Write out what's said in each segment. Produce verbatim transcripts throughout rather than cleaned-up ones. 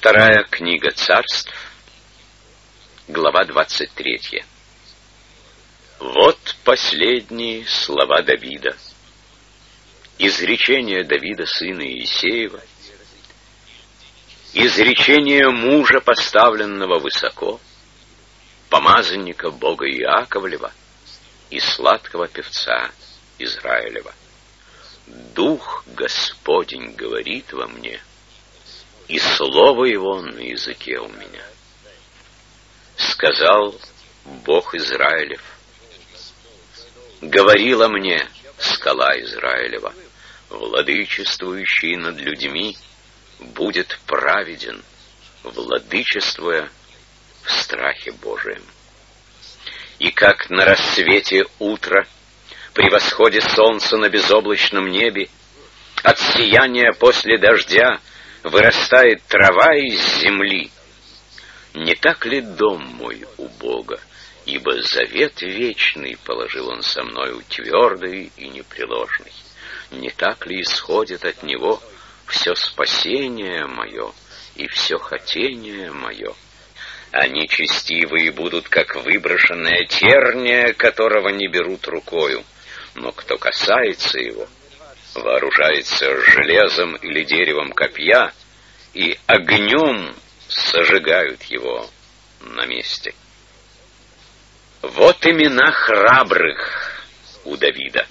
Вторая книга Царств, глава двадцать третья. Вот последние слова Давида. Изречение Давида, сына Иисеева, изречение мужа, поставленного высоко, помазанника Бога Иаковлева и сладкого певца Израилева. Дух Господень говорит во мне, и слово Его на языке у меня. Сказал Бог Израилев, говорила мне скала Израилева, владычествующий над людьми будет праведен, владычествуя в страхе Божием. И как на рассвете утра, при восходе солнца на безоблачном небе, от сияния после дождя вырастает трава из земли, не так ли дом мой у Бога, ибо завет вечный положил Он со мною твердый и непреложный. Не так ли исходит от Него все спасение мое и все хотение мое? Они честивые будут, как выброшенная терния, которого не берут рукою, но кто касается его, вооружается железом или деревом копья, и огнем сожигают его на месте. Вот имена храбрых у Давида.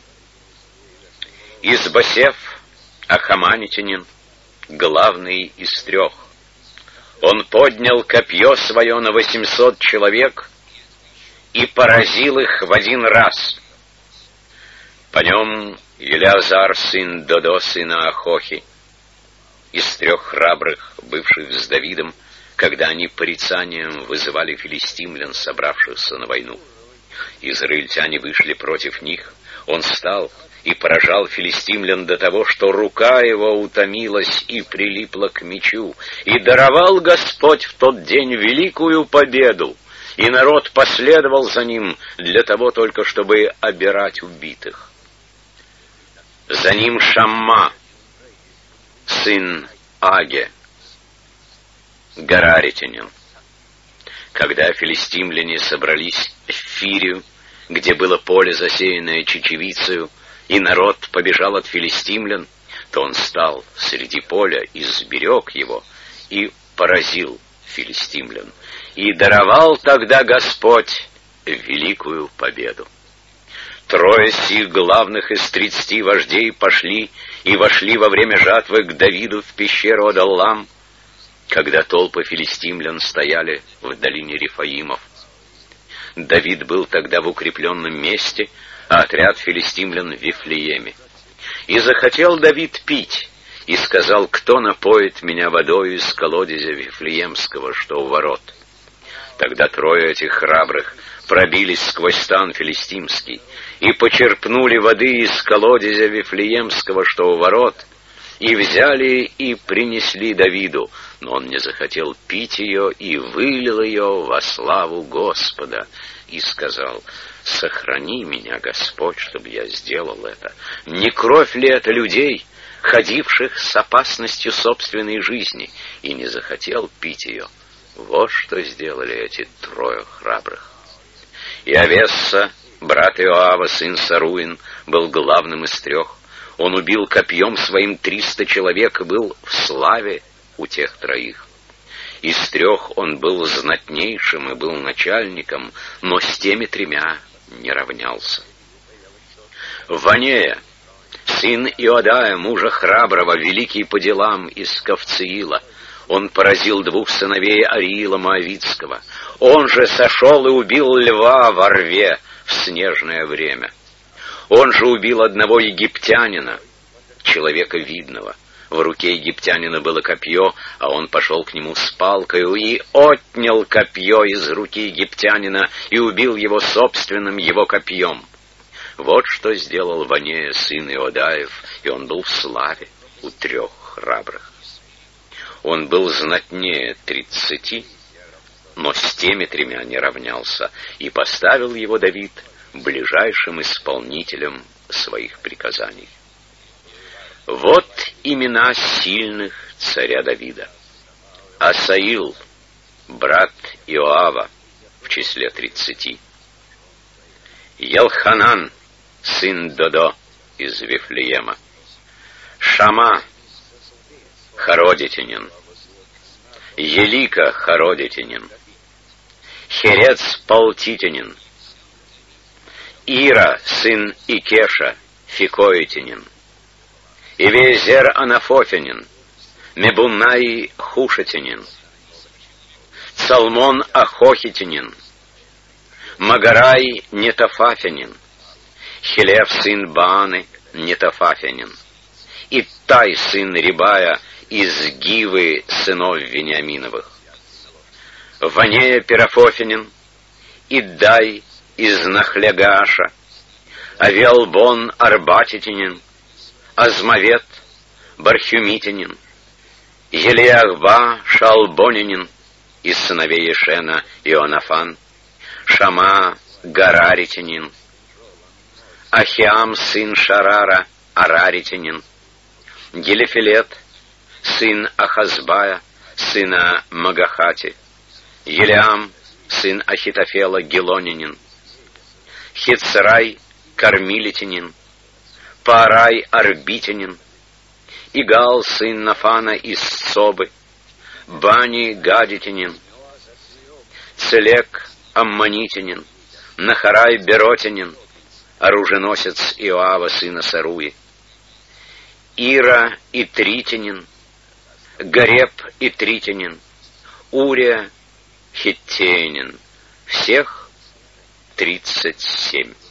Избосев, Ахаманитянин, главный из трех. Он поднял копье свое на восемьсот человек и поразил их в один раз. По нем Елеазар, сын Додо, сына Ахохи, из трех храбрых, бывших с Давидом, когда они порицанием вызывали филистимлян, собравшихся на войну. Израильтяне вышли против них, он встал и поражал филистимлян до того, что рука его утомилась и прилипла к мечу, и даровал Господь в тот день великую победу, и народ последовал за ним для того только, чтобы обирать убитых. За ним Шамма, сын Аге, гараритянин. Когда филистимляне собрались в Фирию, где было поле, засеянное чечевицею, и народ побежал от филистимлян, то он стал среди поля и сберег его, и поразил филистимлян, и даровал тогда Господь великую победу. Трое сих главных из тридцати вождей пошли и вошли во время жатвы к Давиду в пещеру Адаллам, когда толпы филистимлян стояли в долине Рефаимов. Давид был тогда в укрепленном месте, а отряд филистимлян в Вифлееме. И захотел Давид пить, и сказал: кто напоит меня водою из колодезя Вифлеемского, что у ворот? Тогда трое этих храбрых пробились сквозь стан филистимский и почерпнули воды из колодезя Вифлеемского, что у ворот, и взяли и принесли Давиду, но он не захотел пить ее и вылил ее во славу Господа, и сказал: сохрани меня, Господь, чтобы я сделал это. Не кровь ли это людей, ходивших с опасностью собственной жизни, и не захотел пить ее? Вот что сделали эти трое храбрых. И Авесса, брат Иоава, сын Саруин, был главным из трех. Он убил копьем своим триста человек и был в славе у тех троих. Из трех он был знатнейшим и был начальником, но с теми тремя не равнялся. Ванея, сын Иодая, мужа храброго, великий по делам из Кавциила, он поразил двух сыновей Ариила Моавитского. Он же сошел и убил льва во рве в снежное время. Он же убил одного египтянина, человека видного. В руке египтянина было копье, а он пошел к нему с палкою и отнял копье из руки египтянина и убил его собственным его копьем. Вот что сделал Ванея, сын Иодаев, и он был в славе у трех храбрых. Он был знатнее тридцати, но с теми тремя не равнялся, и поставил его Давид ближайшим исполнителем своих приказаний. Вот имена сильных царя Давида: Асаил, брат Иоава, в числе тридцати. Елханан, сын Додо из Вифлеема. Шама, Хародитянин. Елика, Хародитянин. Херец, Палтитянин. Ира, сын Икеша, Фикоитянин. Ивезер, Анафофянин. Мебунай, Хушатянин. Цалмон, Ахохитянин. Магарай, Нетофафянин. Хилев, сын Бааны, Нетофафянин. Иттай, сын Рибая, из Гивы, сынов Вениаминовых. Ванея, Перафофянин. Иддай, из Нахлегаша. Авелбон, Арбатитянин. Азмавет, Бархюмитянин. Елиахба, Шалбонянин, из сыновей Ешена, Ионафан. Шама, Гараритянин. Ахиам, сын Шарара, Араритянин. Гелефилет, сын Ахазбая, сына Магахати. Елиам, сын Ахитофела, Гелонянин. Хицрай, Кармилитянин. Парай, Арбитянин. Игал, сын Нафана из Собы. Бани, Гадитянин. Целек, Аммонитянин. Нахарай, Беротянин. Оруженосец Иоава, сына Саруи. Ира, Итритянин. Гареб, Итритянин. Урия, Хиттеянин. Всех тридцать семь.